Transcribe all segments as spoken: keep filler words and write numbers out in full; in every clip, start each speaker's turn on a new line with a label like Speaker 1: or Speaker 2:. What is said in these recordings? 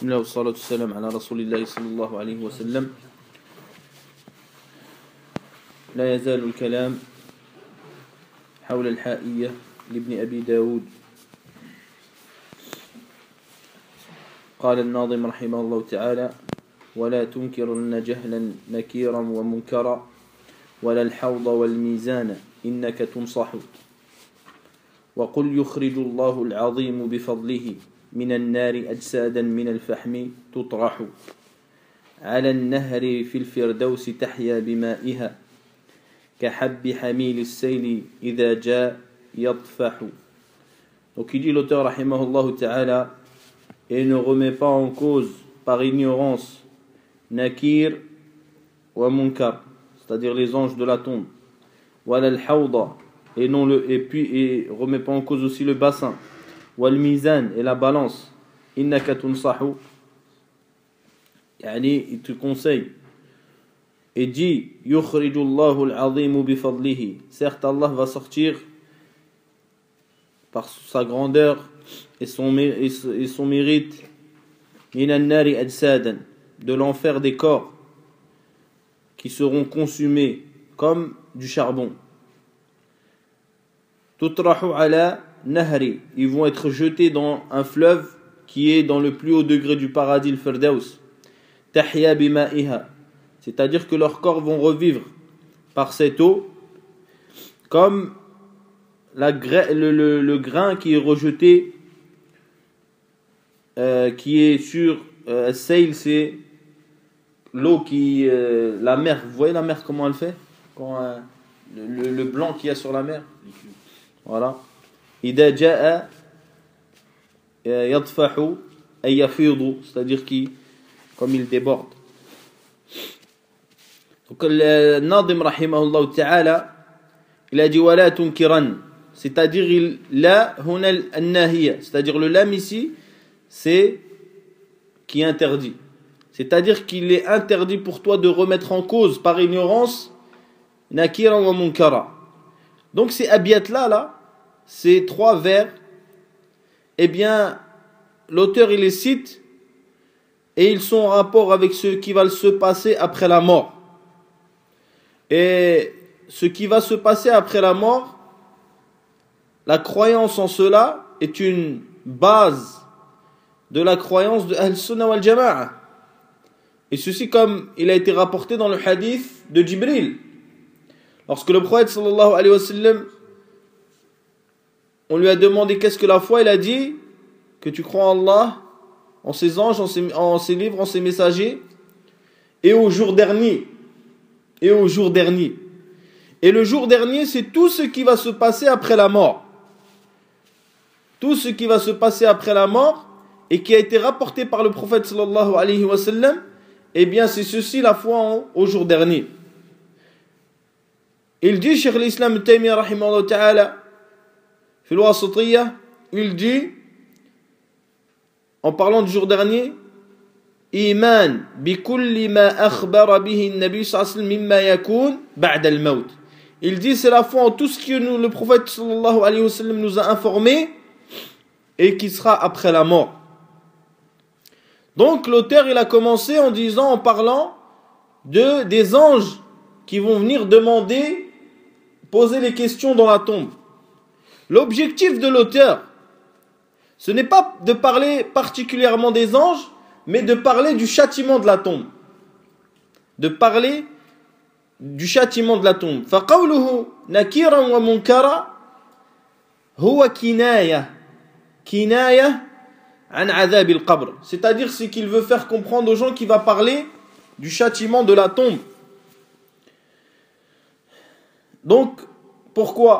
Speaker 1: بسم الله والصلاة والسلام على رسول الله صلى الله عليه وسلم. لا يزال الكلام حول الحائية لابن أبي داود. قال الناظم رحمه الله تعالى: ولا تنكرن جهلا نكيرا ومنكرا ولا الحوض والميزان إنك تنصح وقل يخرج الله العظيم بفضله من النار أجسادا من الفحم تطرح على النهر في الفردوس تحيا بمائها كحب حميل السيل إذا جاء يطفح. Donc il dit l'auteur rahimahullah ta'ala, et ne remet pas en cause par ignorance Nakir wa Munkar, c'est-à-dire les anges de la tombe, wala al-hawda, et non le et puis et remet pas en cause aussi le bassin, wal mizan, et la balance, innaka tunsahu, yani il te conseille et dit yukhrijullahu al-azim bi fadlihi, certes Allah va sortir par sa grandeur et son, et son mérite minan nari ajsadan, de l'enfer des corps qui seront consumés comme du charbon. Tutrahu ala nahri, ils vont être jetés dans un fleuve qui est dans le plus haut degré du paradis, le Firdaus. Tahya bima'iha, c'est-à-dire que leurs corps vont revivre par cette eau comme la gra- le, le, le grain qui est rejeté, euh, qui est sur euh, Seil, c'est l'eau qui euh, la mer, vous voyez la mer comment elle fait quand euh, le, le blanc qu'il y a sur la mer, voilà. Ida jaa yadfahu ay yafidu, c'est-à-dire qui comme il déborde. Donc le Nadim rahimahullah ta'ala, il a dit wala tunkiran, c'est-à-dire il la huna an-nahiya, c'est-à-dire le lam ici c'est qui interdit. C'est-à-dire qu'il est interdit pour toi de remettre en cause par ignorance nakira wa munkara. Donc ces abiyat là là, ces trois vers, eh bien l'auteur il les cite et ils sont en rapport avec ce qui va se passer après la mort. Et ce qui va se passer après la mort, la croyance en cela est une base de la croyance de Ahl-Sunnah wal Jama'a. Et ceci comme il a été rapporté dans le hadith de Jibril. Lorsque le prophète sallallahu alayhi wa sallam, on lui a demandé qu'est-ce que la foi, il a dit que tu crois en Allah, en ses anges, en ses, en ses livres, en ses messagers, et au jour dernier. Et au jour dernier. Et le jour dernier, c'est tout ce qui va se passer après la mort. Tout ce qui va se passer après la mort et qui a été rapporté par le prophète sallallahu alayhi wa sallam, eh bien c'est ceci la foi en, au jour dernier. Il dit, Cheikh l'Islam Taymiyyah rahimahullah ta'ala, fil wasatiyya, il dit, en parlant du jour dernier, iman bi kulli ma akhbara bihi an-nabi sallallahu alayhi wa sallam mimma yakun ba'da al-maut. Il dit c'est la foi en tout ce que nous, le prophète sallallahu alayhi wa sallam nous a informé et qui sera après la mort. Donc l'auteur il a commencé en disant, en parlant de des anges qui vont venir demander, poser les questions dans la tombe. L'objectif de l'auteur, ce n'est pas de parler particulièrement des anges, mais de parler du châtiment de la tombe. De parler du châtiment de la tombe. فَقَوْلُهُ نَكِيرًا وَمُنْكَرًا هُوَ كِنَايَةً كِنَايَةً عَنْ عَذَابِ الْقَبْرِ. C'est-à-dire c'est qu'il veut faire comprendre aux gens qu'il va parler du châtiment de la tombe. Donc, pourquoi ?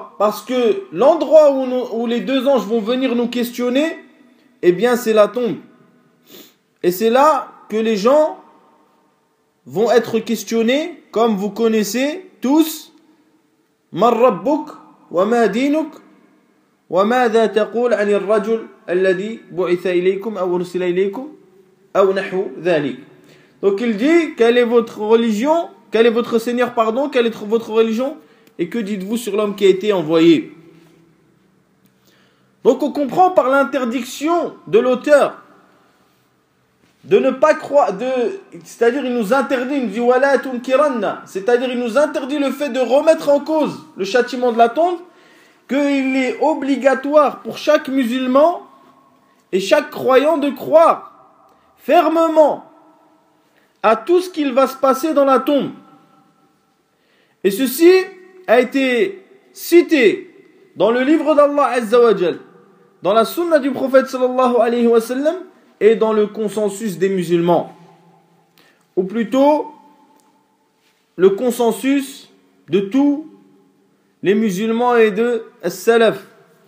Speaker 1: Parce que l'endroit où, nous, où les deux anges vont venir nous questionner, eh bien c'est la tombe. Et c'est là que les gens vont être questionnés, comme vous connaissez tous, Man rabbuk wa ma dinuk wa madha taqul 'ani ar-rajul alladhi bu'itha ilaykum aw ursila ilaykum aw nahwu dhalik. Donc il dit, quelle est votre religion, quel est votre Seigneur, pardon, quelle est votre religion, et que dites-vous sur l'homme qui a été envoyé. Donc on comprend par l'interdiction de l'auteur de ne pas croire, de, c'est-à-dire il nous interdit, il nous dit wala tunkiranna, c'est-à-dire il nous interdit le fait de remettre en cause le châtiment de la tombe, qu'il est obligatoire pour chaque musulman et chaque croyant de croire fermement à tout ce qu'il va se passer dans la tombe. Et ceci a été cité dans le livre d'Allah Azza wa Jal, dans la sunna du prophète sallallahu alayhi wa sallam, et dans le consensus des musulmans, ou plutôt le consensus de tous les musulmans et de as-salaf.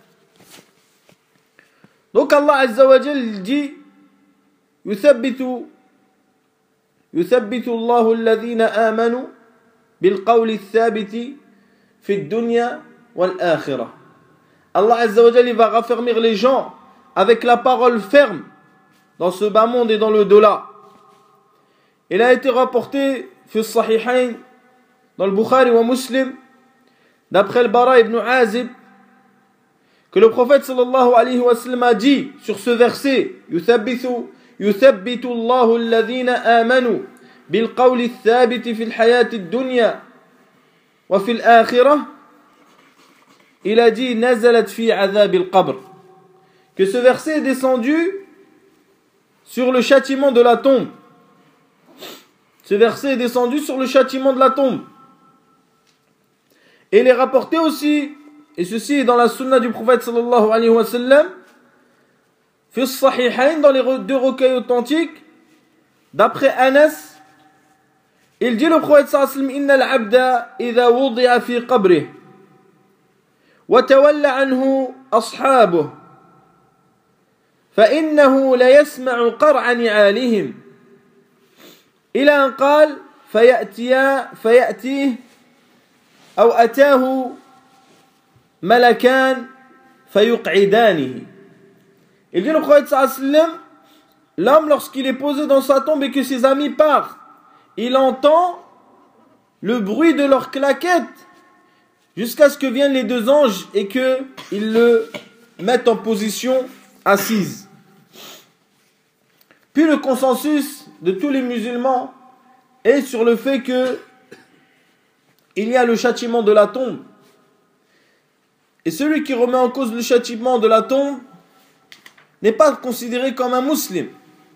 Speaker 1: Donc Allah Azza wa Jal dit yuthabbitu yuthabbitu Allahu alladhina amanu bil qawli ath-thabiti fi ad-dunya wal akhirah. Allah Azza wa Jal va raffermir les gens avec la parole ferme dans ce bas monde et dans le delà. Il a été rapporté fi Sahihain, dans le Bukhari wa Muslim, d'après le Bara ibn Azib, que le prophète sallallahu alayhi wa sallam a dit sur ce verset yuthabbitu yuthabbitu Allahu alladhina amanu bil qawli ath-thabiti fi al-hayati ad-dunya wa fi al-akhirah. Il a dit nazalat fi adhab al-qabr, que ce verset est descendu sur le châtiment de la tombe. Ce verset est descendu sur le châtiment de la tombe. Et il est rapporté aussi, et ceci est dans la sunna du prophète sallallahu alayhi wa sallam, fi sahihain, dans les deux recueils authentiques, d'après Anas, il dit le prophète sallallahu alayhi wa sallam, inna al-abda idha wudi'a fi qabrih wa tawalla anhu ashabuh فإنه لا يسمع قرع نعالهم إلى أن قال فيأتي فيأتيه أو أتاه ملكان فيقعدانه. Il dit le prophète sallallahu alayhi wa sallam, l'homme lorsqu'il est posé dans sa tombe et que ses amis partent, il entend le bruit de leurs claquettes jusqu'à ce que viennent les deux anges et qu'ils le mettent en position assise. Puis le consensus de tous les musulmans est sur le fait que il y a le châtiment de la tombe. Et celui qui remet en cause le châtiment de la tombe n'est pas considéré comme un musulman.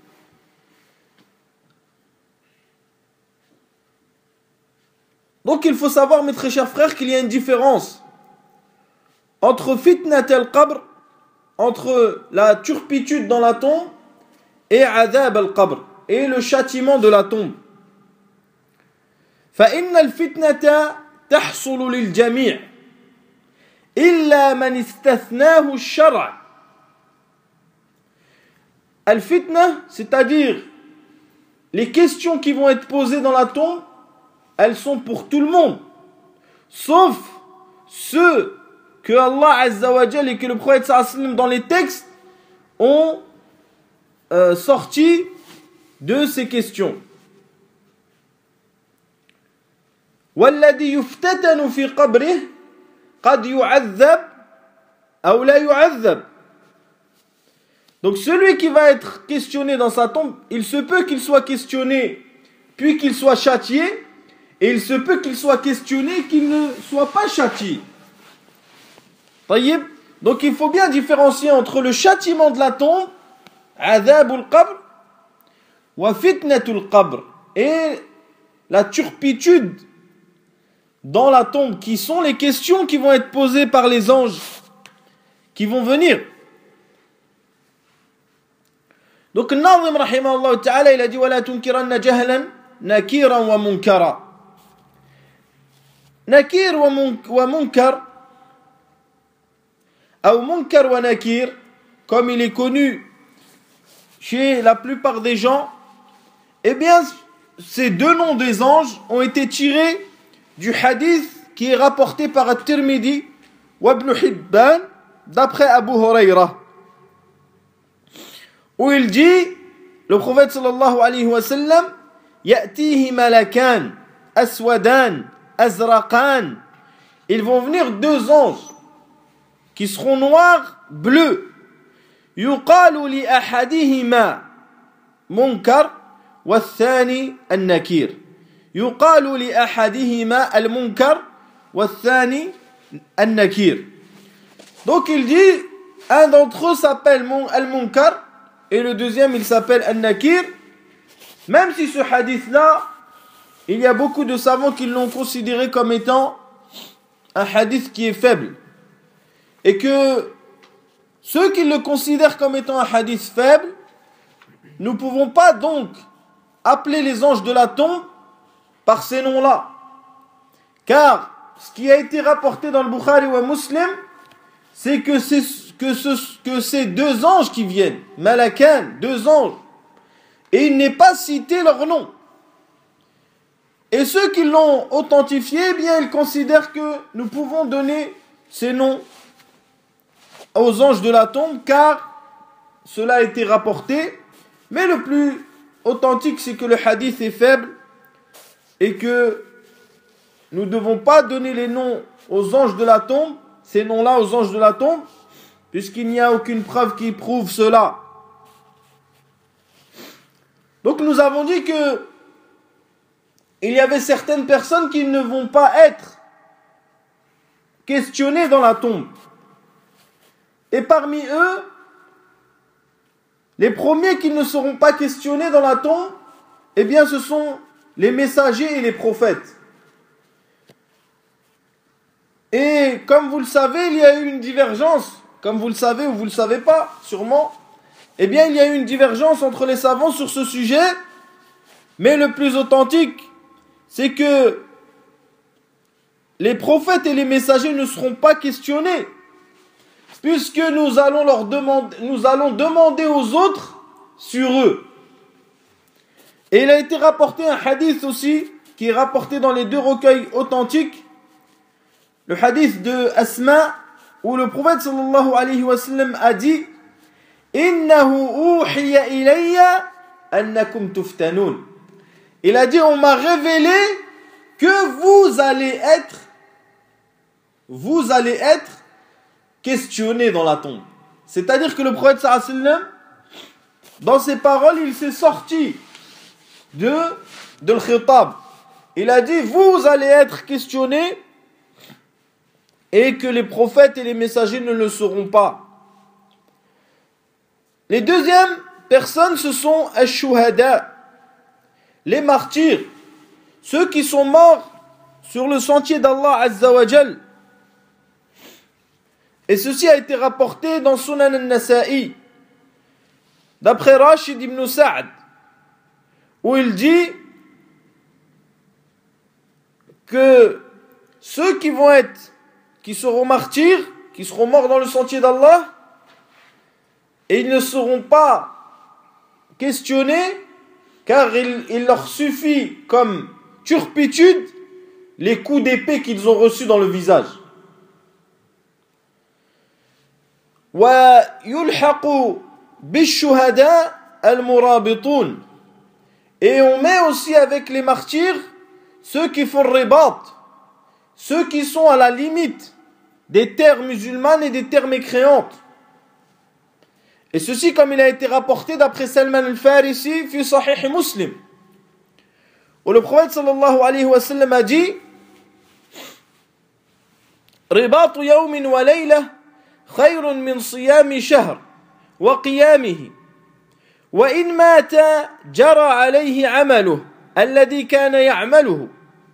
Speaker 1: Donc il faut savoir, mes très chers frères, qu'il y a une différence entre fitnat al-qabr, entre la turpitude dans la tombe, et adhab al-qabr, et le châtiment de la tombe. فإن الفتنة تحصل للجميع إلا من استثناه الشرع. Al-fitna, c'est-à-dire les questions qui vont être posées dans la tombe, elles sont pour tout le monde, sauf ceux que Allah Azza wa Jal et que le prophète sallallahu alayhi wa sallam dans les textes ont euh, sorti de ces questions. والذي يفتتن في قبره قد يعذب أو لا يعذب. Donc celui qui va être questionné dans sa tombe, il se peut qu'il soit questionné puis qu'il soit châtié, et il se peut qu'il soit questionné qu'il ne soit pas châtié. Donc il faut bien différencier entre le châtiment de la tombe, adhabul qabr, wa fitnatul qabr, et la turpitude dans la tombe, qui sont les questions qui vont être posées par les anges qui vont venir. Donc Nazim rahimahullah ta'ala, il a dit wala tunkiranna jahlan nakiran wa munkara. Nakir wa munkar, ou munkar wa nakir, comme il est connu chez la plupart des gens, eh bien ces deux noms des anges ont été tirés du hadith qui est rapporté par At-Tirmidhi wa Ibn Hibban d'après Abu Huraira, où il dit, le prophète sallallahu alayhi wa sallam, ya'tihi malakan aswadan azraqan, ils vont venir deux anges qui seront noirs, bleus. Yuqalu li ahadihima منكر والثاني النكير. يقال لأحدهما المنكر والثاني النكير. Donc il dit, un d'entre eux s'appelle al-munkar et le deuxième il s'appelle al-nakir. Même si ce hadith-là, il y a beaucoup de savants qui l'ont considéré comme étant un hadith qui est faible. Et que ceux qui le considèrent comme étant un hadith faible, nous ne pouvons pas donc appeler les anges de la tombe par ces noms-là. Car ce qui a été rapporté dans le Bukhari ou Muslim, c'est que, c'est, que, ce, que ces deux anges qui viennent, Malakan, deux anges, et il n'est pas cité leur nom. Et ceux qui l'ont authentifié, eh bien, ils considèrent que nous pouvons donner ces noms aux anges de la tombe, car cela a été rapporté. Mais le plus authentique, c'est que le hadith est faible et que nous ne devons pas donner les noms aux anges de la tombe, ces noms-là aux anges de la tombe, puisqu'il n'y a aucune preuve qui prouve cela. Donc nous avons dit que il y avait certaines personnes qui ne vont pas être questionnées dans la tombe. Et parmi eux, les premiers qui ne seront pas questionnés dans la tombe, eh bien ce sont les messagers et les prophètes. Et comme vous le savez, il y a eu une divergence, comme vous le savez ou vous ne le savez pas, sûrement, eh bien il y a eu une divergence entre les savants sur ce sujet, mais le plus authentique, c'est que les prophètes et les messagers ne seront pas questionnés, puisque nous allons leur demander, nous allons demander aux autres sur eux. Et il a été rapporté un hadith aussi, qui est rapporté dans les deux recueils authentiques, le hadith de Asma, où le prophète sallallahu alayhi wa sallam a dit « Innahu uhiya ilayya annakum tuftanun » Il a dit, on m'a révélé que vous allez être, vous allez être questionné dans la tombe. C'est-à-dire que le prophète sallallahu alayhi wa sallam, dans ses paroles, il s'est sorti de, de l'khitab. Il a dit, vous allez être questionné et que les prophètes et les messagers ne le seront pas. Les deuxièmes personnes, ce sont ash-shuhada, les martyrs, ceux qui sont morts sur le sentier d'Allah Azza wa Jal. Et ceci a été rapporté dans Sunan al-Nasa'i, d'après Rashid ibn Sa'd, où il dit que ceux qui vont être, qui seront martyrs, qui seront morts dans le sentier d'Allah, et ils ne seront pas questionnés, car il, il leur suffit comme turpitude les coups d'épée qu'ils ont reçus dans le visage. وَيُلْحَقُ بِالشُّهَدَاءِ الْمُرَابِطُونَ. Et on met aussi avec les martyrs ceux qui font ribat, ceux qui sont à la limite des terres musulmanes et des terres mécréantes. Et ceci, comme il a été rapporté d'après Salman al-Farisi, fi Sahih Muslim, où le prophète sallallahu alayhi wa sallam a dit رباط يوم وليلة خير من صيام شهر وقيامه وإن مات جرى عليه عمله الذي كان يعمله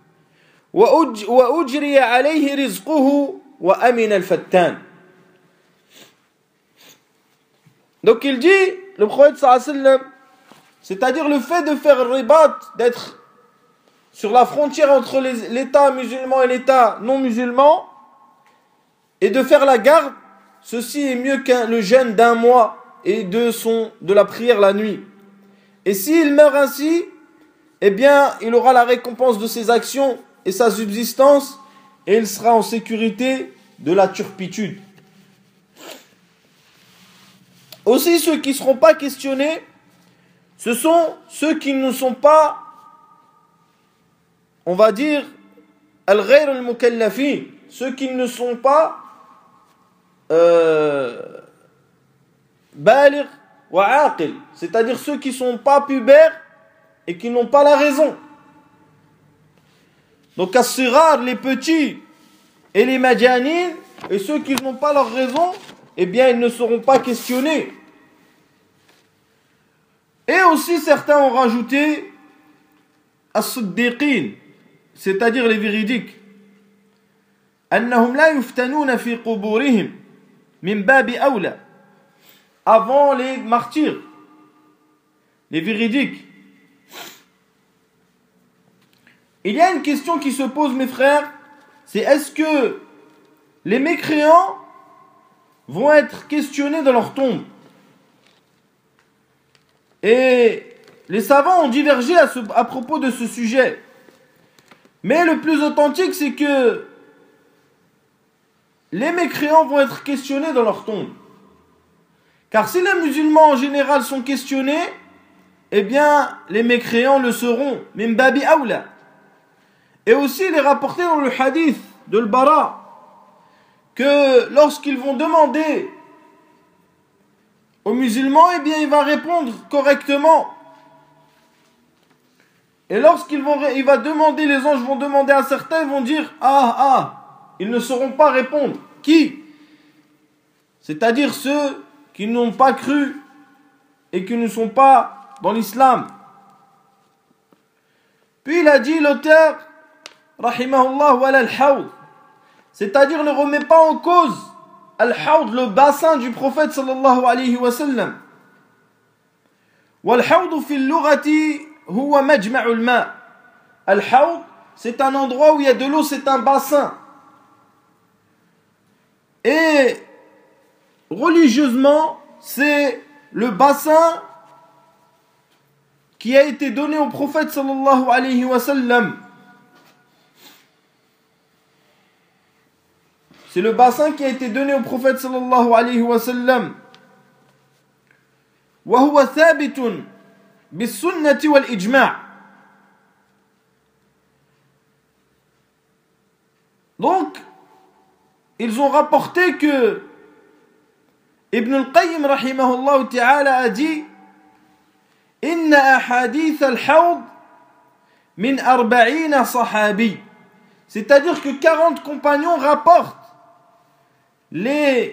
Speaker 1: وأجري عليه رزقه وأمن الفتان. Donc il dit, le prophète sallallahu alayhi wa sallam, c'est-à-dire le fait de faire ribat, d'être sur la frontière entre les, l'État musulman et l'État non musulman, et de faire la garde, ceci est mieux que le jeûne d'un mois et de, son, de la prière la nuit. Et s'il meurt ainsi, eh bien, il aura la récompense de ses actions et sa subsistance, et il sera en sécurité de la turpitude. Aussi, ceux qui ne seront pas questionnés, ce sont ceux qui ne sont pas, on va dire, al-ghayr al-mukallafin, ceux qui ne sont pas euh, baligh wa aqil, c'est-à-dire ceux qui ne sont pas pubères et qui n'ont pas la raison. Donc as-sighar, les petits et les majanin, et ceux qui n'ont pas leur raison, eh bien ils ne seront pas questionnés. Et aussi certains ont rajouté as-siddiqin, c'est-à-dire les véridiques. Annahum la yuftanuna fi quburihim min babi awla. Avant les martyrs, les véridiques. Il y a une question qui se pose, mes frères, c'est est-ce que les mécréants vont être questionnés dans leur tombe? Et les savants ont divergé à, ce, à propos de ce sujet. Mais le plus authentique, c'est que les mécréants vont être questionnés dans leur tombe. Car si les musulmans en général sont questionnés, eh bien les mécréants le seront. Min babi awla. Et aussi il est rapporté dans le hadith de Al-Bara que lorsqu'ils vont demander aux musulmans, eh bien il va répondre correctement. Et lorsqu'il vont, il va demander, les anges vont demander à certains, ils vont dire ah ah, ils ne sauront pas répondre. Qui? C'est-à-dire ceux qui n'ont pas cru et qui ne sont pas dans l'islam. Puis il a dit l'auteur rahimahullah wala al-hawd, c'est-à-dire ne remet pas en cause al-hawd, le bassin du prophète sallallahu alayhi wa sallam. Wal-hawd fi al-lughati huwa majma'u al-ma'. Al-hawd, c'est un endroit où il y a de l'eau, c'est un bassin. Et religieusement, c'est le bassin qui a été donné au prophète sallallahu alayhi wa sallam. C'est le bassin qui a été donné au prophète sallallahu alayhi wa sallam. Wa huwa thabitun bis-sunnati wal-ijma'. Donc, ils ont rapporté que Ibn al-Qayyim rahimahullah ta'ala a dit Inna ahadith al-hawd min arba'ina sahabi. C'est-à-dire que quarante compagnons rapportent les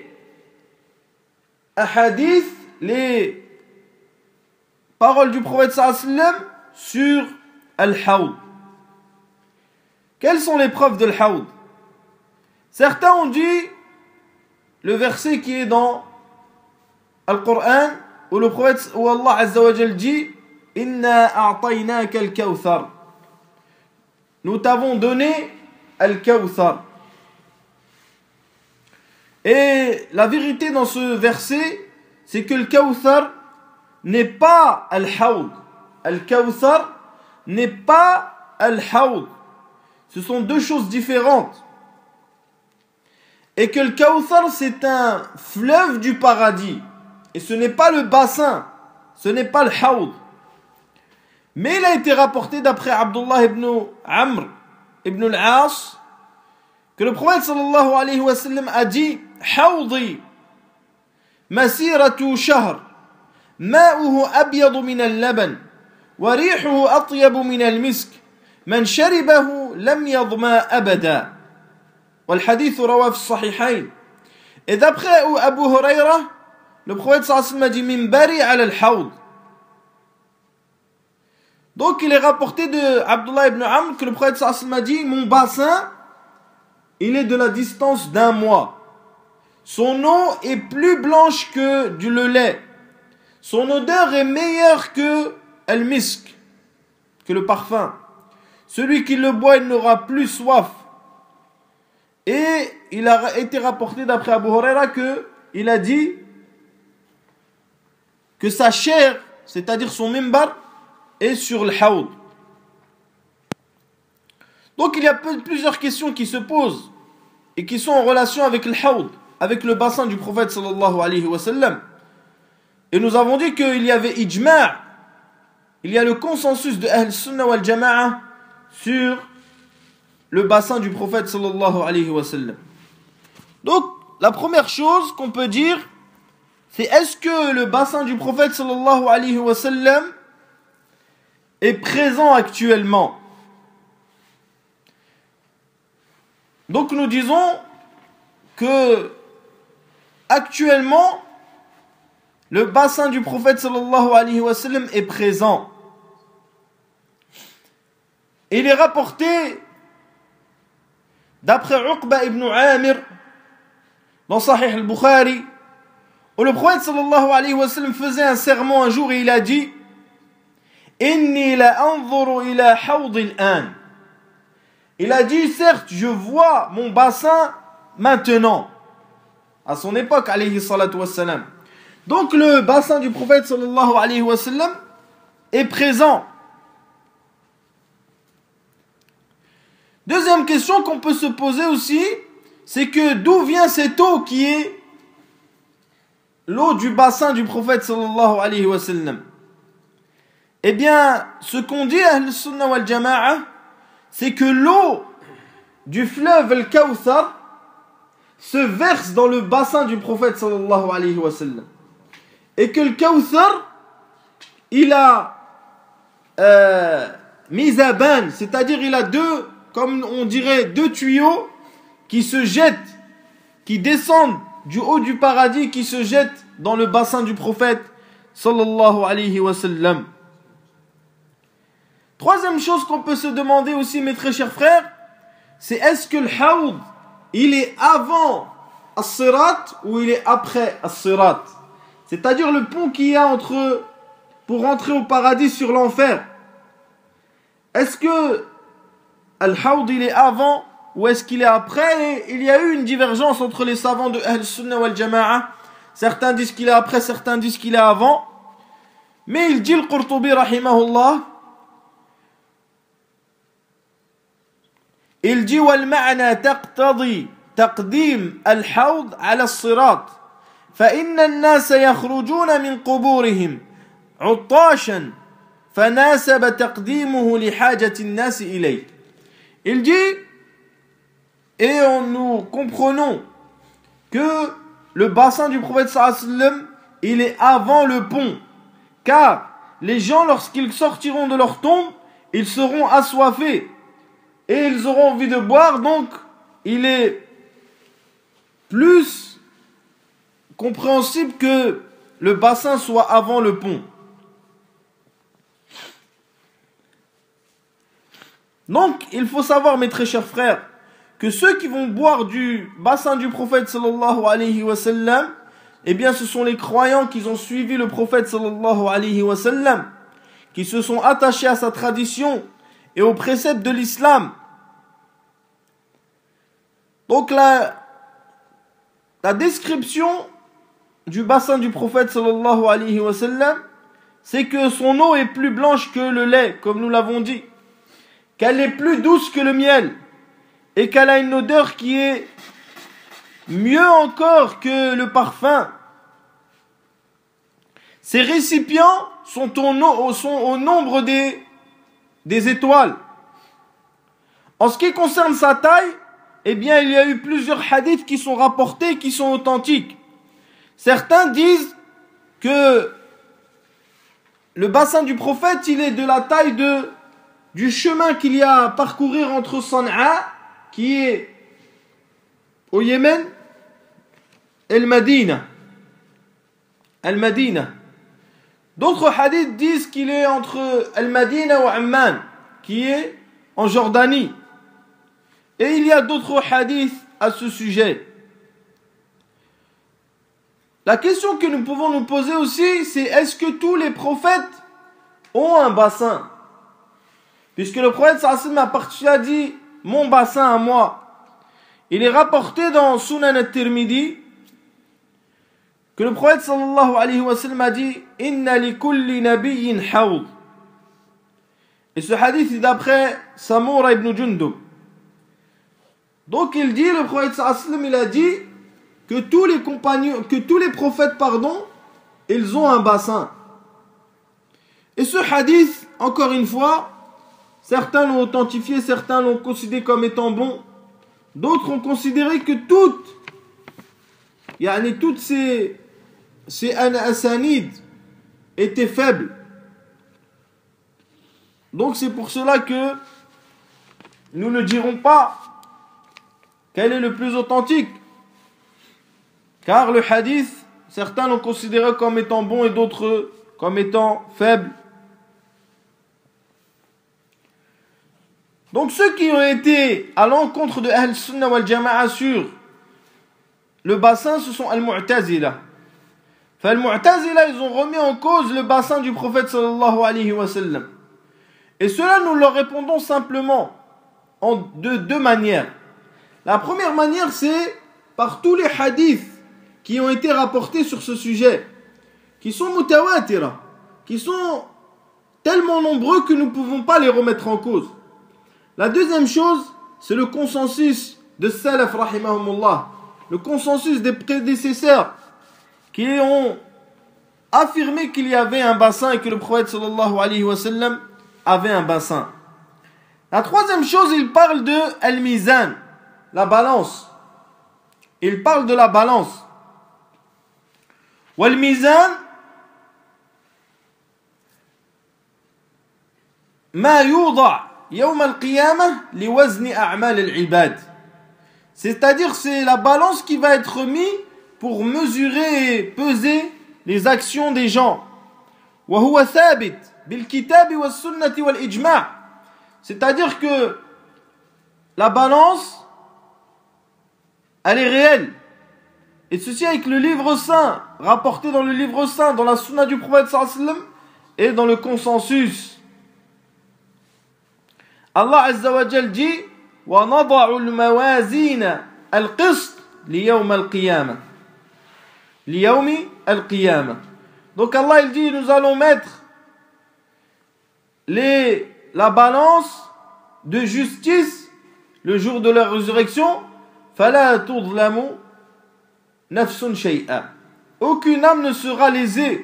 Speaker 1: ahadith, les paroles du prophète sallallahu alayhi wa sallam sur al-hawd. Quelles sont les preuves de al-hawd? Certains ont dit le verset qui est dans Al-Qur'an où le prophète, où Allah Azza wa Jal dit Inna a'taynaka al-kawthar. Nous t'avons donné al-kawthar. Et la vérité dans ce verset, c'est que le kawthar n'est pas al-hawd. Al-kawthar n'est pas al-hawd. Ce sont deux choses différentes. Et que le Kawthar, c'est un fleuve du paradis. Et ce n'est pas le bassin. Ce n'est pas le Hawd. Mais il a été rapporté d'après Abdullah ibn Amr ibn al-As que le prophète sallallahu alayhi wa sallam a dit Hawdi masiratu shahr ma'uhu abyadu min al-laban wa rihuhu atyabu min al-misk man sharibahu lam yadma abada. والحديث رواه في الصحيحين. Et d'après Abu Huraira, le prophète sallallahu alayhi wa sallam a dit Minbari ala al-hawd. Donc il est rapporté de Abdullah ibn Amr que le prophète sallallahu alayhi wa sallam a dit mon bassin, il est de la distance d'un mois. Son eau est plus blanche que du lait. Son odeur est meilleure que al-misk, que le parfum. Celui qui le boit, il n'aura plus soif. Et il a été rapporté d'après Abu Huraira qu'il a dit que sa chair, c'est-à-dire son mimbar, est sur le hawd. Donc il y a plusieurs questions qui se posent et qui sont en relation avec le hawd, avec le bassin du prophète sallallahu alayhi wa sallam. Et nous avons dit qu'il y avait ijma', il y a le consensus de Ahl Sunnah wal Jama'a sur le bassin du prophète sallallahu alayhi wa sallam. Donc, la première chose qu'on peut dire, c'est est-ce que le bassin du prophète sallallahu alayhi wa sallam est présent actuellement? Donc nous disons que actuellement le bassin du prophète sallallahu alayhi wa sallam est présent. Il est rapporté d'après Uqba ibn Amir dans Sahih al-Bukhari, où le prophète sallallahu alayhi wa sallam faisait un sermon un jour et il a dit: Inni la anzuru ila hawd al-an. Il a dit, certes, je vois mon bassin maintenant. À son époque, alayhi salatu wassalam. Donc le bassin du prophète sallallahu alayhi wa sallam est présent. Deuxième question qu'on peut se poser aussi, c'est que d'où vient cette eau qui est l'eau du bassin du prophète sallallahu alayhi wa sallam? Eh bien, ce qu'on dit à Ahl-Sunnah wal Jama'a, c'est que l'eau du fleuve Al-Kawthar se verse dans le bassin du prophète sallallahu alayhi wa sallam. Et que le Kawthar, il a euh, mizaban, c'est-à-dire il a deux, comme on dirait, deux tuyaux qui se jettent, qui descendent du haut du paradis, qui se jettent dans le bassin du prophète sallallahu alayhi wa sallam. Troisième chose qu'on peut se demander aussi, mes très chers frères, c'est est-ce que le hawd, il est avant as-sirat ou il est après as-sirat? C'est-à-dire le pont qu'il y a entre, pour rentrer au paradis sur l'enfer. Est-ce que al-hawd il est avant ou est-ce qu'il est après? Et il y a eu une divergence entre les savants de Ahl-Sunnah wal Jama'a. Certains disent qu'il est après, certains disent qu'il est avant. Mais il dit le Qurtubi rahimahullah, il dit والمعنى تقتضي تقديم الحوض على الصراط فإن الناس يخرجون من قبورهم عطاشا فناسب تقديمه لحاجة الناس إليه. Il dit, et on, nous comprenons que le bassin du prophète sallallahu alayhi wa sallam, il est avant le pont, car les gens lorsqu'ils sortiront de leur tombe, ils seront assoiffés et ils auront envie de boire, donc il est plus compréhensible que le bassin soit avant le pont. Donc il faut savoir, mes très chers frères, que ceux qui vont boire du bassin du prophète sallallahu alayhi wa sallam, eh bien ce sont les croyants qui ont suivi le prophète sallallahu alayhi wa sallam, qui se sont attachés à sa tradition et aux préceptes de l'islam. Donc la, la description du bassin du prophète sallallahu alayhi wa sallam, c'est que son eau est plus blanche que le lait, comme nous l'avons dit, qu'elle est plus douce que le miel, et qu'elle a une odeur qui est mieux encore que le parfum. Ces récipients sont au, sont au nombre des, des étoiles. En ce qui concerne sa taille, eh bien, il y a eu plusieurs hadiths qui sont rapportés, qui sont authentiques. Certains disent que le bassin du prophète, il est de la taille de, du chemin qu'il y a à parcourir entre San'a, qui est au Yémen, et le Madina. Al-Madina. D'autres hadiths disent qu'il est entre Al-Madina ou Amman, qui est en Jordanie. Et il y a d'autres hadiths à ce sujet. La question que nous pouvons nous poser aussi, c'est est-ce que tous les prophètes ont un bassin? Puisque le prophète sallallahu alayhi wa sallam a dit mon bassin à moi. Il est rapporté dans Sunan al-Tirmidhi que le prophète sallallahu alayhi wa sallam a dit inna li kulli nabiyyin hawd. Et ce hadith est d'après Samura ibn Jundub. Donc il dit, le prophète sallallahu alayhi wa sallam, il a dit que tous les compagnons, que tous les prophètes, pardon, ils ont un bassin. Et ce hadith, encore une fois, certains l'ont authentifié, certains l'ont considéré comme étant bon, d'autres ont considéré que toutes, yani toutes ces, ces asanides étaient faibles. Donc c'est pour cela que nous ne dirons pas quel est le plus authentique. Car le hadith, certains l'ont considéré comme étant bon et d'autres comme étant faible. Donc ceux qui ont été à l'encontre de Ahl Sunnah wal Jama'a sur le bassin, ce sont Al-Mu'tazila. Enfin, Al-Mu'tazila, ils ont remis en cause le bassin du prophète sallallahu alayhi wa sallam. Et cela, nous leur répondons simplement en de deux manières. La première manière, c'est par tous les hadiths qui ont été rapportés sur ce sujet, qui sont mutawatira, qui sont tellement nombreux que nous ne pouvons pas les remettre en cause. La deuxième chose, c'est le consensus de Salaf rahimahumullah, le consensus des prédécesseurs qui ont affirmé qu'il y avait un bassin et que le prophète sallallahu alayhi wa sallam avait un bassin. La troisième chose, il parle de al-mizan, la balance. Il parle de la balance. Wal-mizan ma yuda' yawm al-qiyamah li wazni a'mal al-ibad. C'est-à-dire c'est la balance qui va être mise pour mesurer et peser les actions des gens. Wa huwa thabit bil kitab wa sunnati wal ijma'. C'est-à-dire que la balance, elle est réelle. Et ceci avec le livre saint, rapporté dans le livre saint, dans la sunna du prophète sallallahu alayhi wa sallam, et dans le consensus. Allah Azza wa Jal dit wa nada'u al-mawazin al-qist li yawm al-qiyamah. Li yawmi al-qiyamah. Donc Allah il dit nous allons mettre les la balance de justice le jour de la résurrection. Fala tudlamu nafsun shay'a. Aucune âme ne sera lésée.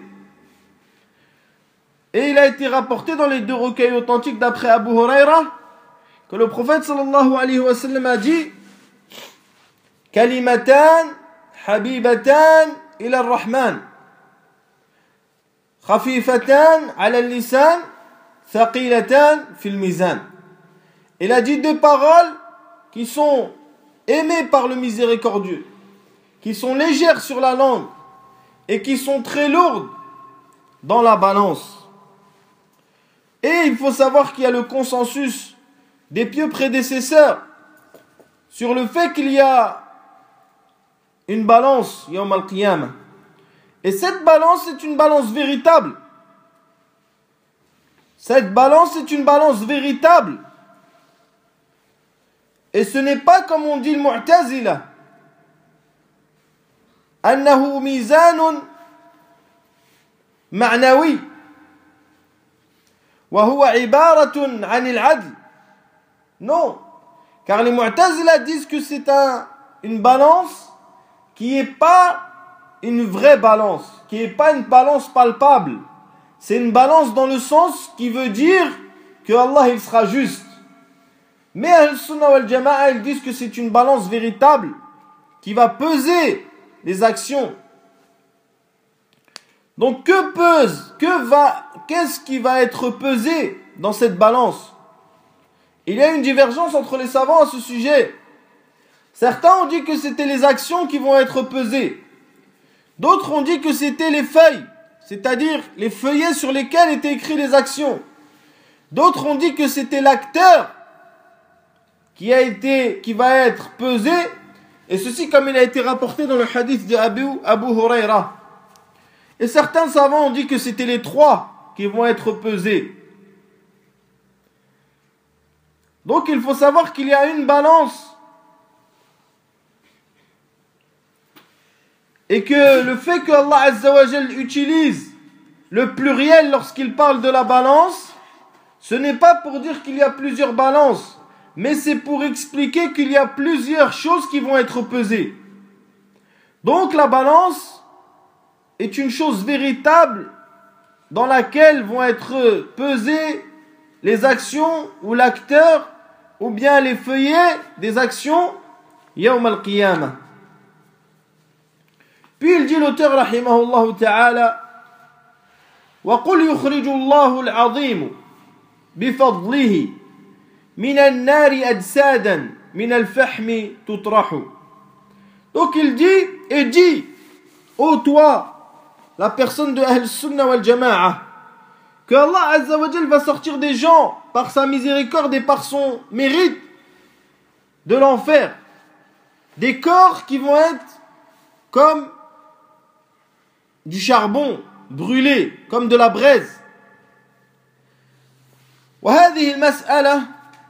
Speaker 1: Et il a été rapporté dans les deux recueils authentiques d'après Abu Huraira que le prophète sallallahu alayhi wa sallam a dit kalimatan habibatan ila ar-rahman khafifatan ala al-lisan thaqilatan fil mizan. Il a dit deux paroles qui sont aimées par le miséricordieux, qui sont légères sur la langue et qui sont très lourdes dans la balance. Et il faut savoir qu'il y a le consensus des pieux prédécesseurs sur le fait qu'il y a une balance yawm al-qiyamah. Et cette balance est une balance véritable. Cette balance est une balance véritable. Et ce n'est pas comme on dit le Mu'tazila. Annahu mizanun ma'nawi. Wa huwa ibaratun 'anil 'adl. Non. Car les Mu'tazila disent que c'est un, une balance qui n'est pas une vraie balance, qui n'est pas une balance palpable. C'est une balance dans le sens qui veut dire que Allah il sera juste. Mais Ahl-Sunnah wal Jama'a ils disent que c'est une balance véritable qui va peser les actions. Donc que pèse, que va, qu'est-ce qui va être pesé dans cette balance? Il y a une divergence entre les savants à ce sujet. Certains ont dit que c'était les actions qui vont être pesées. D'autres ont dit que c'était les feuilles, c'est-à-dire les feuillets sur lesquels étaient écrites les actions. D'autres ont dit que c'était l'acteur qui a été, qui va être pesé, et ceci comme il a été rapporté dans le hadith de Abu, Abu Huraira. Et certains savants ont dit que c'était les trois qui vont être pesés. Donc il faut savoir qu'il y a une balance et que le fait que Allah Azza wa Jal utilise le pluriel lorsqu'il parle de la balance, ce n'est pas pour dire qu'il y a plusieurs balances, mais c'est pour expliquer qu'il y a plusieurs choses qui vont être pesées. Donc la balance est une chose véritable dans laquelle vont être pesées les actions ou l'acteur ou bien les feuillets des actions yawm al-qiyamah. Puis il dit l'auteur rahimahullah ta'ala وَقُلْ يُخْرِجُ اللَّهُ الْعَظِيمُ بِفَضْلِهِ مِنَ النَّارِ أَجْسَادًا مِنَ الْفَحْمِ تُطْرَحُ. Donc il dit, et dit, ô toi, la personne de Ahl Sunnah wal Jama'a, que Allah Azza wa Jal va sortir des gens par sa miséricorde et par son mérite de l'enfer. Des corps qui vont être comme du charbon brûlé, comme de la braise. وهذه المسألة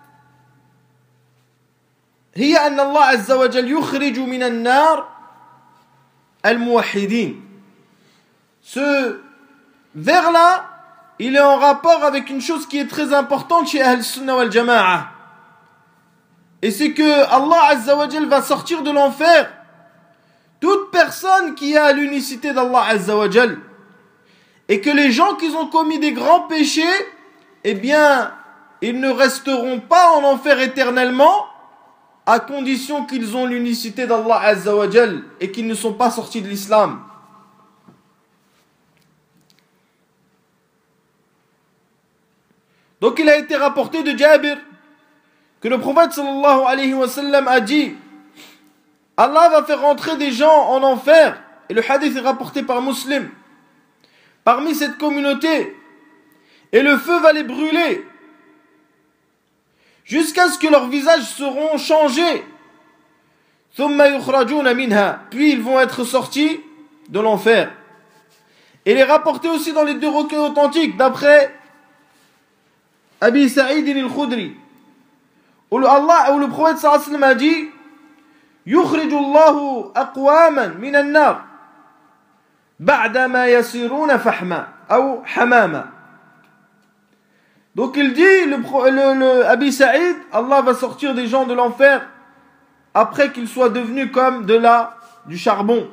Speaker 1: هي أن الله عز وجل يخرج من النار الموحدين. Ce vers-là, il est en rapport avec une chose qui est très importante chez Ahl Sunnah wal Jama'a. Et c'est que Allah Azza wa Jal va sortir de l'enfer toute personne qui a l'unicité d'Allah Azza wa Jal. Et que les gens qui ont commis des grands péchés, eh bien, ils ne resteront pas en enfer éternellement, à condition qu'ils ont l'unicité d'Allah Azza wa Jal et qu'ils ne sont pas sortis de l'islam. Donc il a été rapporté de Jabir que le prophète sallallahu alayhi wa sallam a dit Allah va faire rentrer des gens en enfer, et le hadith est rapporté par Muslim, parmi cette communauté, et le feu va les brûler jusqu'à ce que leurs visages seront changés. Puis ils vont être sortis de l'enfer. Et il est rapporté aussi dans les deux recueils authentiques d'après Abi Sa'id al-Khudri, où le, Allah, où le prophète sallallahu alayhi wa sallam a dit يخرج الله أقواما من النار بعدما يصيرون فحما أو حماما. Donc il dit, le, le, le Abi Sa'id, Allah va sortir des gens de l'enfer après qu'ils soient devenus comme de la, du charbon.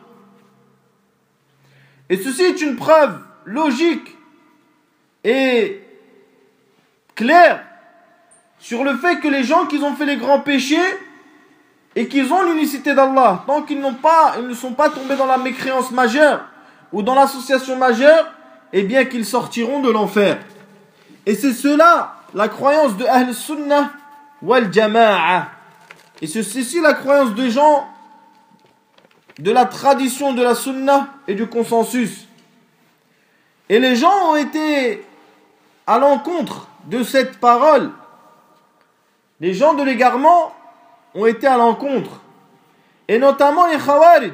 Speaker 1: Et ceci est une preuve logique et claire sur le fait que les gens qui ont fait les grands péchés et qu'ils ont l'unicité d'Allah, tant qu'ils n'ont pas, ils ne sont pas tombés dans la mécréance majeure ou dans l'association majeure, eh bien qu'ils sortiront de l'enfer. Et c'est cela, la croyance de Ahl Sunnah wal Jama'a. Et c'est ceci la croyance des gens de la tradition de la Sunnah et du consensus. Et les gens ont été à l'encontre de cette parole. Les gens de l'égarement ont été à l'encontre. Et notamment les Khawarij.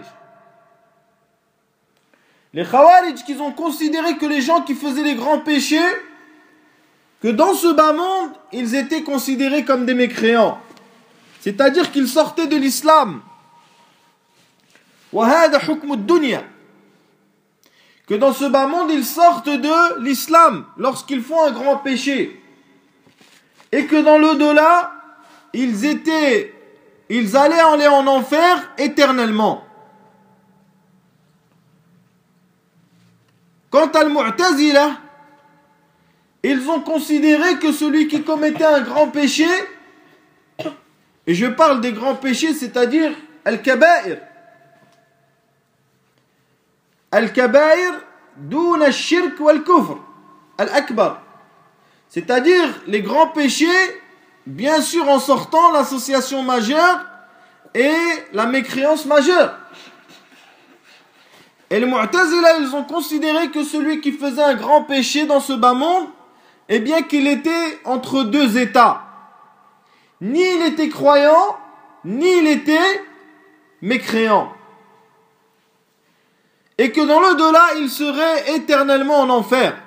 Speaker 1: Les Khawarij qui ont considéré que les gens qui faisaient les grands péchés, que dans ce bas monde, ils étaient considérés comme des mécréants. C'est-à-dire qu'ils sortaient de l'islam. وَهَذَا حُكْمُ الدُّنْيَا. Que dans ce bas monde, ils sortent de l'islam lorsqu'ils font un grand péché. Et que dans l'au-delà, ils étaient, ils allaient aller en enfer éternellement. Quant à Al-Mu'tazila, ils ont considéré que celui qui commettait un grand péché, et je parle des grands péchés, c'est-à-dire Al-Kaba'ir. Al-Kaba'ir doun al-shirk wal-kufr, Al-Akbar. C'est-à-dire les grands péchés, bien sûr en sortant l'association majeure et la mécréance majeure. Et les Mu'tazila, ils ont considéré que celui qui faisait un grand péché dans ce bas monde, eh bien qu'il était entre deux états. Ni il était croyant, ni il était mécréant. Et que dans l'au-delà, il serait éternellement en enfer.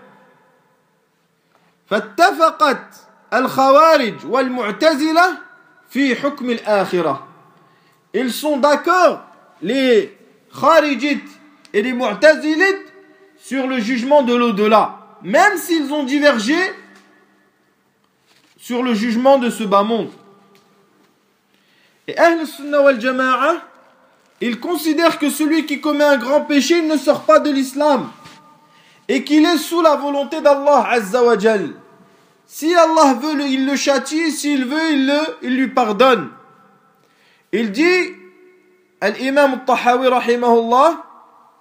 Speaker 1: فاتفقت الخوارج والمعتزلة في حكم الآخرة. Ils sont d'accord, les kharijites et les mu'tazilites, sur le jugement de l'au-delà, même s'ils ont divergé sur le jugement de ce bas monde. Et Ahl Sunnah wal Jama'a, ils considèrent que celui qui commet un grand péché, il ne sort pas de l'islam et qu'il est sous la volonté d'Allah Azza wa Jal. Si Allah veut, il le châtie, s'il veut, il, le, il lui pardonne. Il dit, Al-Imam al-Tahawi rahimahullah,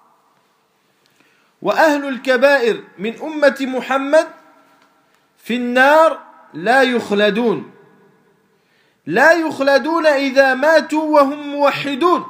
Speaker 1: وأهل الكبائر من أمة محمد في النار لا يخلدون لا يخلدون إذا ماتوا وهم موحدون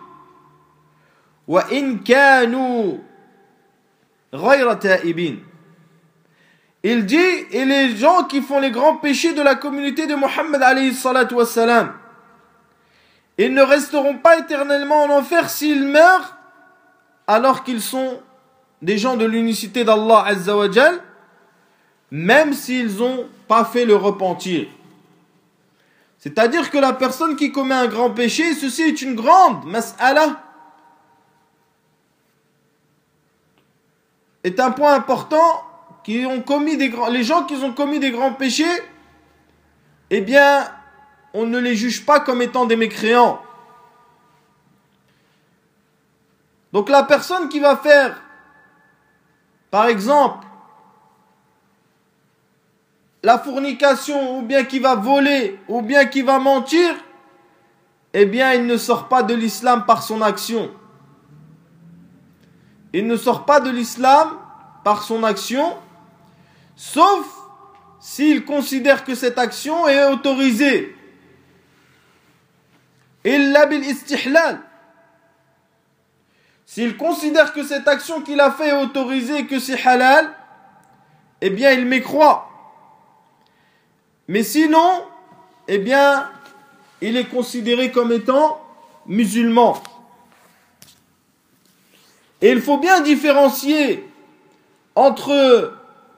Speaker 1: وإن كانوا غير تائبين. Il dit, et les gens qui font les grands péchés de la communauté de Mohammed alayhi salatu wassalam, ils ne resteront pas éternellement en enfer s'ils meurent alors qu'ils sont des gens de l'unicité d'Allah Azza wa Jal, même s'ils n'ont pas fait le repentir. C'est-à-dire que la personne qui commet un grand péché, ceci est une grande mas'ala, est un point important, qui ont commis des grands, les gens qui ont commis des grands péchés, eh bien, on ne les juge pas comme étant des mécréants. Donc la personne qui va faire, par exemple, la fornication, ou bien qui va voler, ou bien qui va mentir, eh bien, il ne sort pas de l'islam par son action. Il ne sort pas de l'islam par son action, sauf s'il considère que cette action est autorisée. Illa bil istihlal. S'il considère que cette action qu'il a fait est autorisée et que c'est halal, eh bien il mécroit. Mais sinon, eh bien, il est considéré comme étant musulman. Et il faut bien différencier entre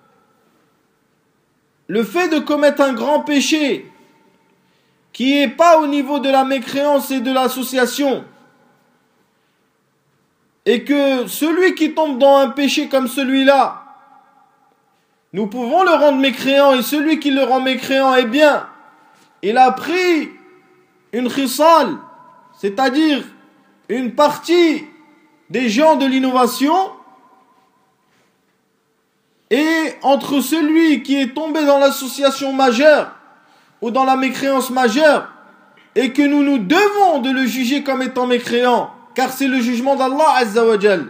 Speaker 1: le fait de commettre un grand péché qui n'est pas au niveau de la mécréance et de l'association, et que celui qui tombe dans un péché comme celui-là, nous pouvons le rendre mécréant, et celui qui le rend mécréant, eh bien, il a pris une khisal, c'est-à-dire une partie des gens de l'innovation, et entre celui qui est tombé dans l'association majeure ou dans la mécréance majeure, et que nous nous devons de le juger comme étant mécréant, car c'est le jugement d'Allah Azza wa Jal.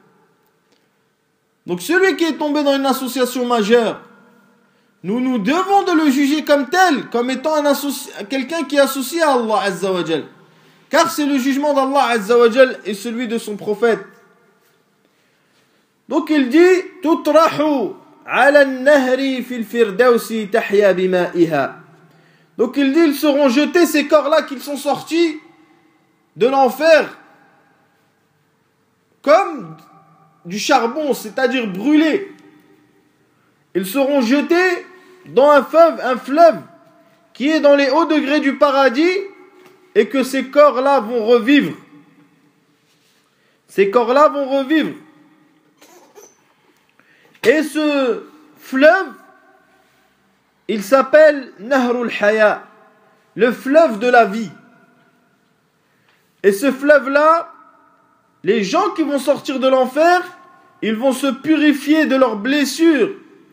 Speaker 1: Donc celui qui est tombé dans une association majeure, nous nous devons de le juger comme tel, comme étant un associ... quelqu'un qui est associé à Allah Azza wa Jal, car c'est le jugement d'Allah Azza wa Jal et celui de son prophète. Donc il dit tutrahu ala an-nahri fil firdausi tahya bima'iha. Donc il dit, ils seront jetés, ces corps-là qu'ils sont sortis de l'enfer, comme du charbon, c'est-à-dire brûlés. Ils seront jetés dans un fleuve, un fleuve qui est dans les hauts degrés du paradis, et que ces corps-là vont revivre. Ces corps-là vont revivre. Et ce fleuve, il s'appelle Nahrul Haya, le fleuve de la vie. Et ce fleuve-là, les gens qui vont sortir de l'enfer, ils vont se purifier de leurs blessures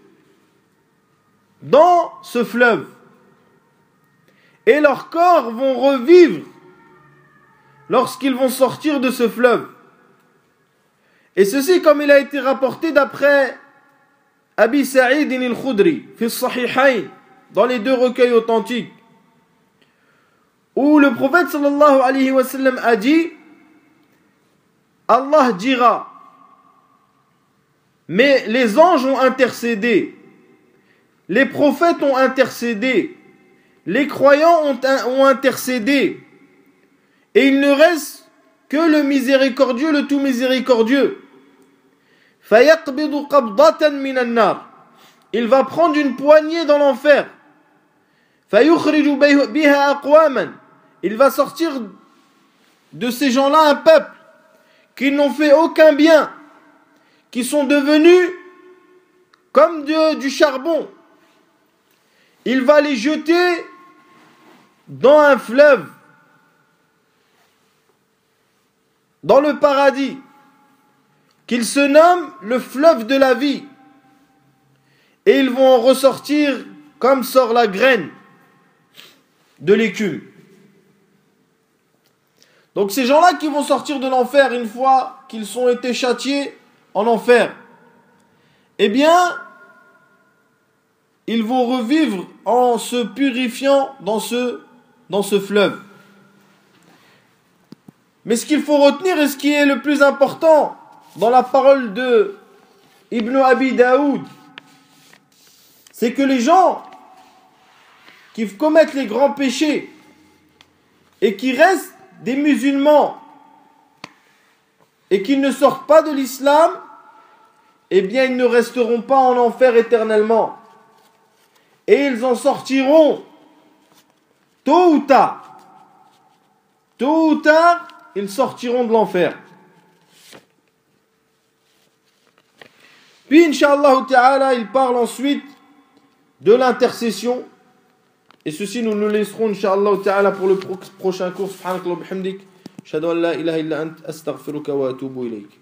Speaker 1: dans ce fleuve. Et leurs corps vont revivre lorsqu'ils vont sortir de ce fleuve. Et ceci, comme il a été rapporté d'après Abi Sa'id al-Khudri, fi Sahihayn, dans les deux recueils authentiques, où le prophète sallallahu alayhi wa sallam a dit, Allah dira, mais les anges ont intercédé, les prophètes ont intercédé, les croyants ont, ont intercédé, et il ne reste que le miséricordieux, le tout miséricordieux. فَيَقْبِضُ قَبْضَةً مِنَ النَّارِ. Il va prendre une poignée dans l'enfer. فَيُخْرِجُ بِهَا أَقْوَامًا. Il va sortir de ces gens-là un peuple qui n'ont fait aucun bien, qui sont devenus comme de, du charbon. Il va les jeter dans un fleuve, dans le paradis, qu'il se nomme le fleuve de la vie. Et ils vont en ressortir comme sort la graine de l'écume. Donc ces gens-là qui vont sortir de l'enfer une fois qu'ils ont été châtiés en enfer,
Speaker 2: eh bien, ils vont revivre en se purifiant dans ce, dans ce fleuve. Mais ce qu'il faut retenir et ce qui est le plus important dans la parole de Ibn Abi Daoud, c'est que les gens qui commettent les grands péchés et qui restent des musulmans et qui ne sortent pas de l'islam, eh bien ils ne resteront pas en enfer éternellement. Et ils en sortiront tôt ou tard. Tôt ou tard, ils sortiront de l'enfer. Puis, Inch'Allah Ta'ala, il parle ensuite de l'intercession. Et ceci, nous le laisserons, Inch'Allah Ta'ala, pour le prochain cours. Subhanakallah bihamdik. Ashhadu an la ilaha illa ant, astaghfiruka wa atubu ilayk.